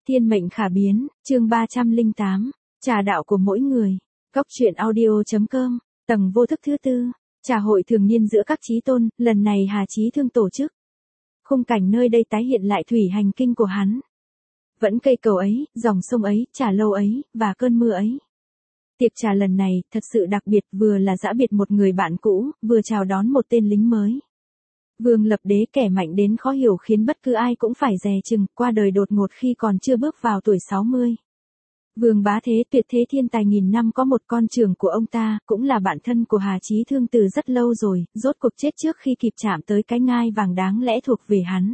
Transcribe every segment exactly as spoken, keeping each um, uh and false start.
Thiên mệnh khả biến, chương ba trăm lẻ tám, trà đạo của mỗi người. Góc truyện audio chấm com, tầng vô thức thứ tư, trà hội thường niên giữa các chí tôn, lần này Hà Chí Thương tổ chức. Khung cảnh nơi đây tái hiện lại thủy hành kinh của hắn. Vẫn cây cầu ấy, dòng sông ấy, trà lâu ấy, và cơn mưa ấy. Tiệc trà lần này, thật sự đặc biệt, vừa là giã biệt một người bạn cũ, vừa chào đón một tên lính mới. Vương Lập Đế kẻ mạnh đến khó hiểu khiến bất cứ ai cũng phải dè chừng, qua đời đột ngột khi còn chưa bước vào tuổi sáu mươi. Vương Bá Thế tuyệt thế thiên tài nghìn năm có một con trưởng của ông ta, cũng là bạn thân của Hà Chí Thương từ rất lâu rồi, rốt cuộc chết trước khi kịp chạm tới cái ngai vàng đáng lẽ thuộc về hắn.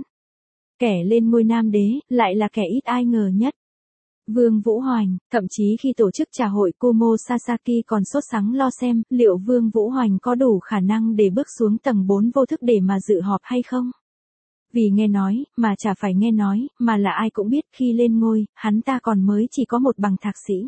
Kẻ lên ngôi nam đế, lại là kẻ ít ai ngờ nhất. Vương Vũ Hoành, thậm chí khi tổ chức trà hội Kumo Sasaki còn sốt sắng lo xem liệu Vương Vũ Hoành có đủ khả năng để bước xuống tầng bốn vô thức để mà dự họp hay không. Vì nghe nói, mà chả phải nghe nói, mà là ai cũng biết khi lên ngôi, hắn ta còn mới chỉ có một bằng thạc sĩ.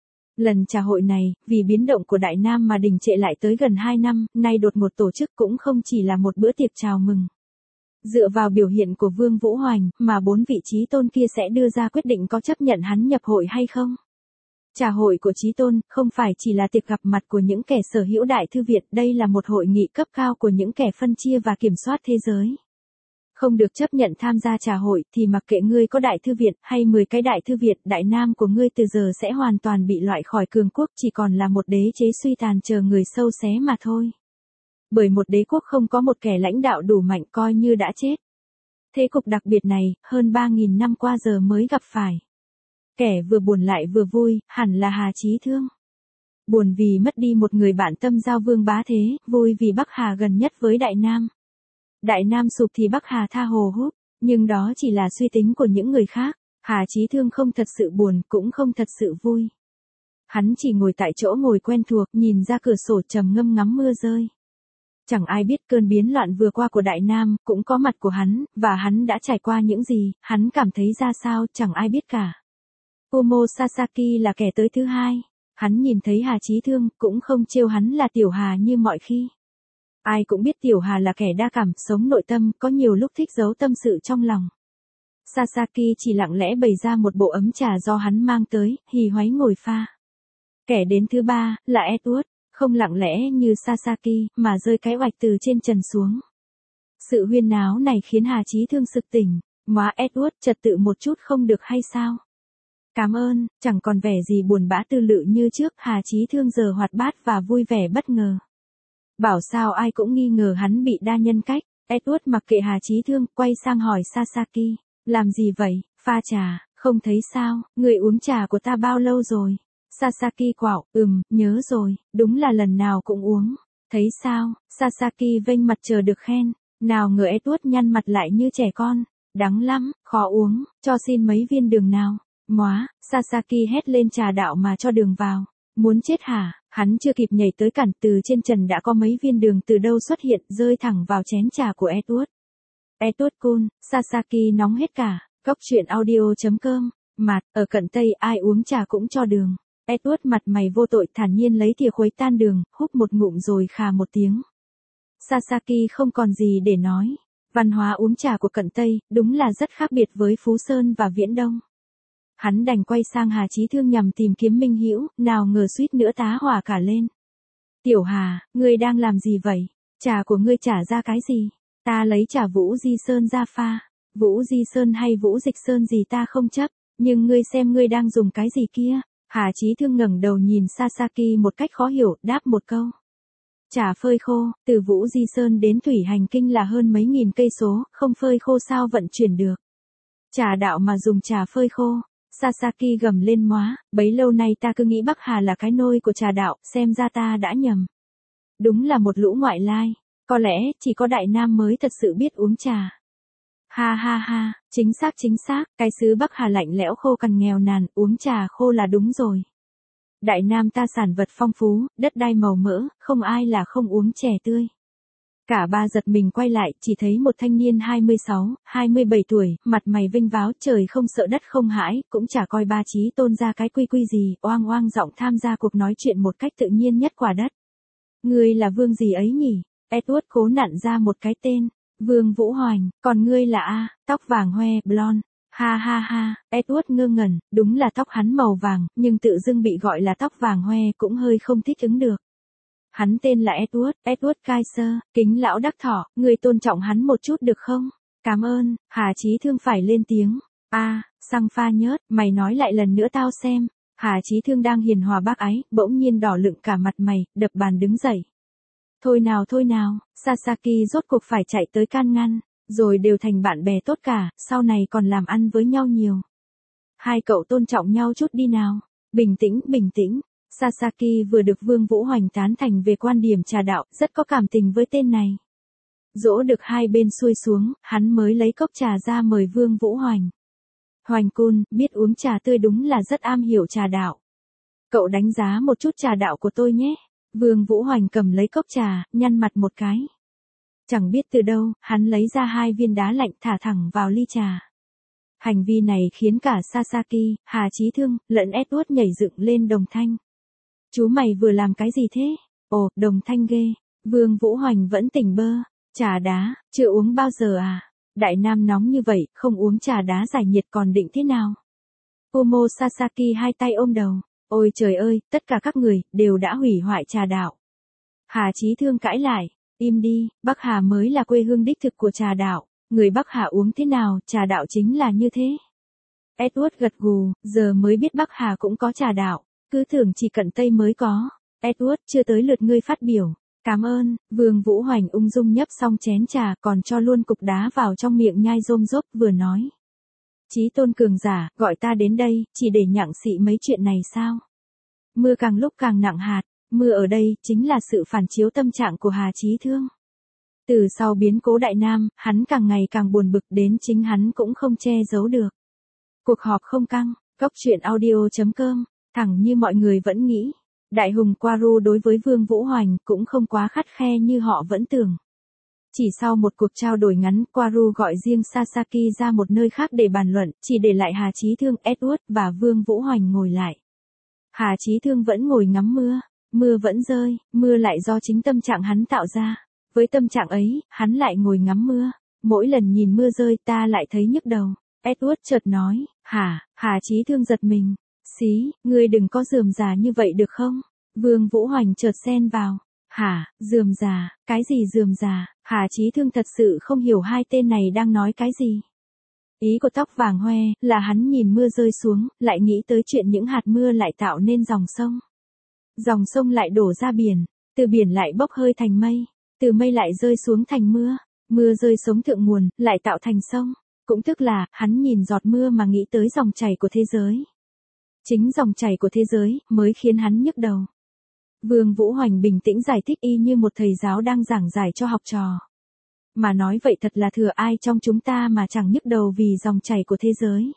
Lần trà hội này, vì biến động của Đại Nam mà đình trệ lại tới gần hai năm, nay đột ngột tổ chức cũng không chỉ là một bữa tiệc chào mừng. Dựa vào biểu hiện của Vương Vũ Hoành, mà bốn vị chí tôn kia sẽ đưa ra quyết định có chấp nhận hắn nhập hội hay không. Trà hội của chí tôn, không phải chỉ là tiệc gặp mặt của những kẻ sở hữu Đại Thư Viện, đây là một hội nghị cấp cao của những kẻ phân chia và kiểm soát thế giới. Không được chấp nhận tham gia trà hội, thì mặc kệ ngươi có Đại Thư Viện, hay mười cái Đại Thư Viện, Đại Nam của ngươi từ giờ sẽ hoàn toàn bị loại khỏi cường quốc, chỉ còn là một đế chế suy tàn chờ người sâu xé mà thôi. Bởi một đế quốc không có một kẻ lãnh đạo đủ mạnh coi như đã chết. Thế cục đặc biệt này, hơn ba nghìn năm qua giờ mới gặp phải. Kẻ vừa buồn lại vừa vui, hẳn là Hà Chí Thương. Buồn vì mất đi một người bạn tâm giao Vương Bá Thế, vui vì Bắc Hà gần nhất với Đại Nam. Đại Nam sụp thì Bắc Hà tha hồ hút, nhưng đó chỉ là suy tính của những người khác. Hà Chí Thương không thật sự buồn, cũng không thật sự vui. Hắn chỉ ngồi tại chỗ ngồi quen thuộc, nhìn ra cửa sổ trầm ngâm ngắm mưa rơi. Chẳng ai biết cơn biến loạn vừa qua của Đại Nam, cũng có mặt của hắn, và hắn đã trải qua những gì, hắn cảm thấy ra sao, chẳng ai biết cả. Kumo Sasaki là kẻ tới thứ hai. Hắn nhìn thấy Hà Chí Thương, cũng không trêu hắn là Tiểu Hà như mọi khi. Ai cũng biết Tiểu Hà là kẻ đa cảm, sống nội tâm, có nhiều lúc thích giấu tâm sự trong lòng. Sasaki chỉ lặng lẽ bày ra một bộ ấm trà do hắn mang tới, hì hoáy ngồi pha. Kẻ đến thứ ba, là Edward. Không lặng lẽ như Sasaki, mà rơi cái oạch từ trên trần xuống. Sự huyên náo này khiến Hà Chí Thương sực tỉnh. Móa Edward, trật tự một chút không được hay sao? Cảm ơn, chẳng còn vẻ gì buồn bã tư lự như trước. Hà Chí Thương giờ hoạt bát và vui vẻ bất ngờ. Bảo sao ai cũng nghi ngờ hắn bị đa nhân cách. Edward mặc kệ Hà Chí Thương, quay sang hỏi Sasaki. Làm gì vậy, pha trà, không thấy sao, người uống trà của ta bao lâu rồi? Sasaki quạo, ừm, nhớ rồi, đúng là lần nào cũng uống. Thấy sao, Sasaki vênh mặt chờ được khen. Nào ngờ Edward nhăn mặt lại như trẻ con. Đắng lắm, khó uống, cho xin mấy viên đường nào. Móa, Sasaki hét lên trà đạo mà cho đường vào. Muốn chết hả, hắn chưa kịp nhảy tới cản, từ trên trần đã có mấy viên đường từ đâu xuất hiện, rơi thẳng vào chén trà của Edward. Edward cool, Sasaki nóng hết cả. Góc truyện audio chấm com, mặt, ở cận Tây ai uống trà cũng cho đường. Edward mặt mày vô tội thản nhiên lấy thìa khuấy tan đường, húp một ngụm rồi khà một tiếng. Sasaki không còn gì để nói. Văn hóa uống trà của cận Tây, đúng là rất khác biệt với Phú Sơn và Viễn Đông. Hắn đành quay sang Hà Chí Thương nhằm tìm kiếm minh hữu, nào ngờ suýt nữa tá hỏa cả lên. Tiểu Hà, ngươi đang làm gì vậy? Trà của ngươi trả ra cái gì? Ta lấy trà Vũ Di Sơn ra pha. Vũ Di Sơn hay Vũ Dịch Sơn gì ta không chấp, nhưng ngươi xem ngươi đang dùng cái gì kia? Hà Chí Thương ngẩng đầu nhìn Sasaki một cách khó hiểu, đáp một câu. Trà phơi khô, từ Vũ Di Sơn đến Thủy Hành Kinh là hơn mấy nghìn cây số, không phơi khô sao vận chuyển được. Trà đạo mà dùng trà phơi khô. Sasaki gầm lên móa, bấy lâu nay ta cứ nghĩ Bắc Hà là cái nôi của trà đạo, xem ra ta đã nhầm. Đúng là một lũ ngoại lai, có lẽ chỉ có Đại Nam mới thật sự biết uống trà. Ha ha ha, chính xác chính xác, cái xứ Bắc Hà lạnh lẽo khô cằn nghèo nàn, uống trà khô là đúng rồi. Đại Nam ta sản vật phong phú, đất đai màu mỡ, không ai là không uống chè tươi. Cả ba giật mình quay lại, chỉ thấy một thanh niên hai mươi sáu, hai mươi bảy tuổi, mặt mày vênh váo, trời không sợ đất không hãi, cũng chả coi ba chí tôn ra cái quy quy gì, oang oang giọng tham gia cuộc nói chuyện một cách tự nhiên nhất quả đất. Ngươi là vương gì ấy nhỉ? Edward cố nặn ra một cái tên. Vương Vũ Hoành, còn ngươi là A, tóc vàng hoe, blonde. Ha ha ha, Edward ngơ ngẩn, đúng là tóc hắn màu vàng, nhưng tự dưng bị gọi là tóc vàng hoe cũng hơi không thích ứng được. Hắn tên là Edward, Edward Kaiser, kính lão đắc thọ, người tôn trọng hắn một chút được không? Cảm ơn, Hà Chí Thương phải lên tiếng. A, à, xăng pha nhớt, mày nói lại lần nữa tao xem. Hà Chí Thương đang hiền hòa bác ái, bỗng nhiên đỏ lựng cả mặt mày, đập bàn đứng dậy. Thôi nào thôi nào, Sasaki rốt cuộc phải chạy tới can ngăn, rồi đều thành bạn bè tốt cả, sau này còn làm ăn với nhau nhiều. Hai cậu tôn trọng nhau chút đi nào. Bình tĩnh, bình tĩnh. Sasaki vừa được Vương Vũ Hoành tán thành về quan điểm trà đạo, rất có cảm tình với tên này. Dỗ được hai bên xuôi xuống, hắn mới lấy cốc trà ra mời Vương Vũ Hoành. Hoành Cun, biết uống trà tươi đúng là rất am hiểu trà đạo. Cậu đánh giá một chút trà đạo của tôi nhé. Vương Vũ Hoành cầm lấy cốc trà, nhăn mặt một cái. Chẳng biết từ đâu, hắn lấy ra hai viên đá lạnh thả thẳng vào ly trà. Hành vi này khiến cả Sasaki, Hà Chí Thương, lẫn Edward nhảy dựng lên đồng thanh. Chú mày vừa làm cái gì thế? Ồ, đồng thanh ghê. Vương Vũ Hoành vẫn tỉnh bơ. Trà đá, chưa uống bao giờ à? Đại Nam nóng như vậy, không uống trà đá giải nhiệt còn định thế nào? Kumo Sasaki hai tay ôm đầu. Ôi trời ơi, tất cả các người, đều đã hủy hoại trà đạo. Hà Chí Thương cãi lại. Im đi, Bắc Hà mới là quê hương đích thực của trà đạo. Người Bắc Hà uống thế nào, trà đạo chính là như thế. Edward gật gù, giờ mới biết Bắc Hà cũng có trà đạo. Cứ tưởng chỉ cận Tây mới có. Edward, chưa tới lượt ngươi phát biểu. Cảm ơn, Vương Vũ Hoành ung dung nhấp xong chén trà còn cho luôn cục đá vào trong miệng nhai rôm rốp vừa nói. Chí tôn cường giả, gọi ta đến đây, chỉ để nhặng xị mấy chuyện này sao? Mưa càng lúc càng nặng hạt, mưa ở đây chính là sự phản chiếu tâm trạng của Hà Chí Thương. Từ sau biến cố Đại Nam, hắn càng ngày càng buồn bực đến chính hắn cũng không che giấu được. Cuộc họp không căng, góc chuyện audio chấm com, thẳng như mọi người vẫn nghĩ. Đại hùng Quaru đối với Vương Vũ Hoành cũng không quá khắt khe như họ vẫn tưởng. Chỉ sau một cuộc trao đổi ngắn, Quaru gọi riêng Sasaki ra một nơi khác để bàn luận, chỉ để lại Hà Chí Thương, Edward và Vương Vũ Hoành ngồi lại. Hà Chí Thương vẫn ngồi ngắm mưa, mưa vẫn rơi, mưa lại do chính tâm trạng hắn tạo ra. Với tâm trạng ấy, hắn lại ngồi ngắm mưa. Mỗi lần nhìn mưa rơi ta lại thấy nhức đầu. Edward chợt nói, hả, Hà Chí Thương giật mình. Xí, ngươi đừng có rườm rà như vậy được không? Vương Vũ Hoành chợt xen vào. Hả, rườm rà, cái gì rườm rà? Hà Chí Thương thật sự không hiểu hai tên này đang nói cái gì. Ý của tóc vàng hoe, là hắn nhìn mưa rơi xuống, lại nghĩ tới chuyện những hạt mưa lại tạo nên dòng sông. Dòng sông lại đổ ra biển, từ biển lại bốc hơi thành mây, từ mây lại rơi xuống thành mưa, mưa rơi xuống thượng nguồn, lại tạo thành sông. Cũng tức là, hắn nhìn giọt mưa mà nghĩ tới dòng chảy của thế giới. Chính dòng chảy của thế giới, mới khiến hắn nhức đầu. Vương Vũ Hoành bình tĩnh giải thích y như một thầy giáo đang giảng giải cho học trò. Mà nói vậy thật là thừa ai trong chúng ta mà chẳng nhức đầu vì dòng chảy của thế giới.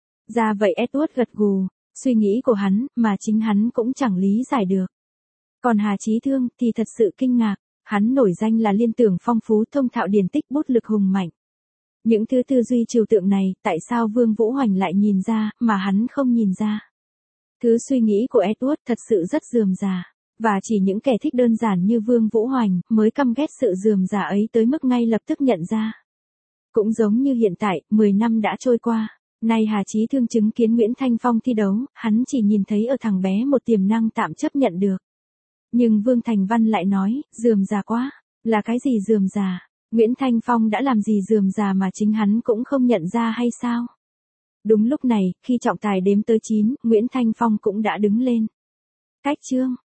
Ra vậy Edward gật gù, suy nghĩ của hắn, mà chính hắn cũng chẳng lý giải được. Còn Hà Chí Thương, thì thật sự kinh ngạc, hắn nổi danh là liên tưởng phong phú thông thạo điển tích bút lực hùng mạnh. Những thứ tư duy trừu tượng này, tại sao Vương Vũ Hoành lại nhìn ra, mà hắn không nhìn ra? Thứ suy nghĩ của Edward thật sự rất rườm rà, và chỉ những kẻ thích đơn giản như Vương Vũ Hoành mới căm ghét sự rườm rà ấy tới mức ngay lập tức nhận ra. Cũng giống như hiện tại, mười năm đã trôi qua, nay Hà Chí Thương chứng kiến Nguyễn Thanh Phong thi đấu, hắn chỉ nhìn thấy ở thằng bé một tiềm năng tạm chấp nhận được. Nhưng Vương Thành Văn lại nói, rườm rà quá, là cái gì rườm rà? Nguyễn Thanh Phong đã làm gì rườm rà mà chính hắn cũng không nhận ra hay sao? Đúng lúc này, khi trọng tài đếm tới chín, Nguyễn Thanh Phong cũng đã đứng lên. Cách chương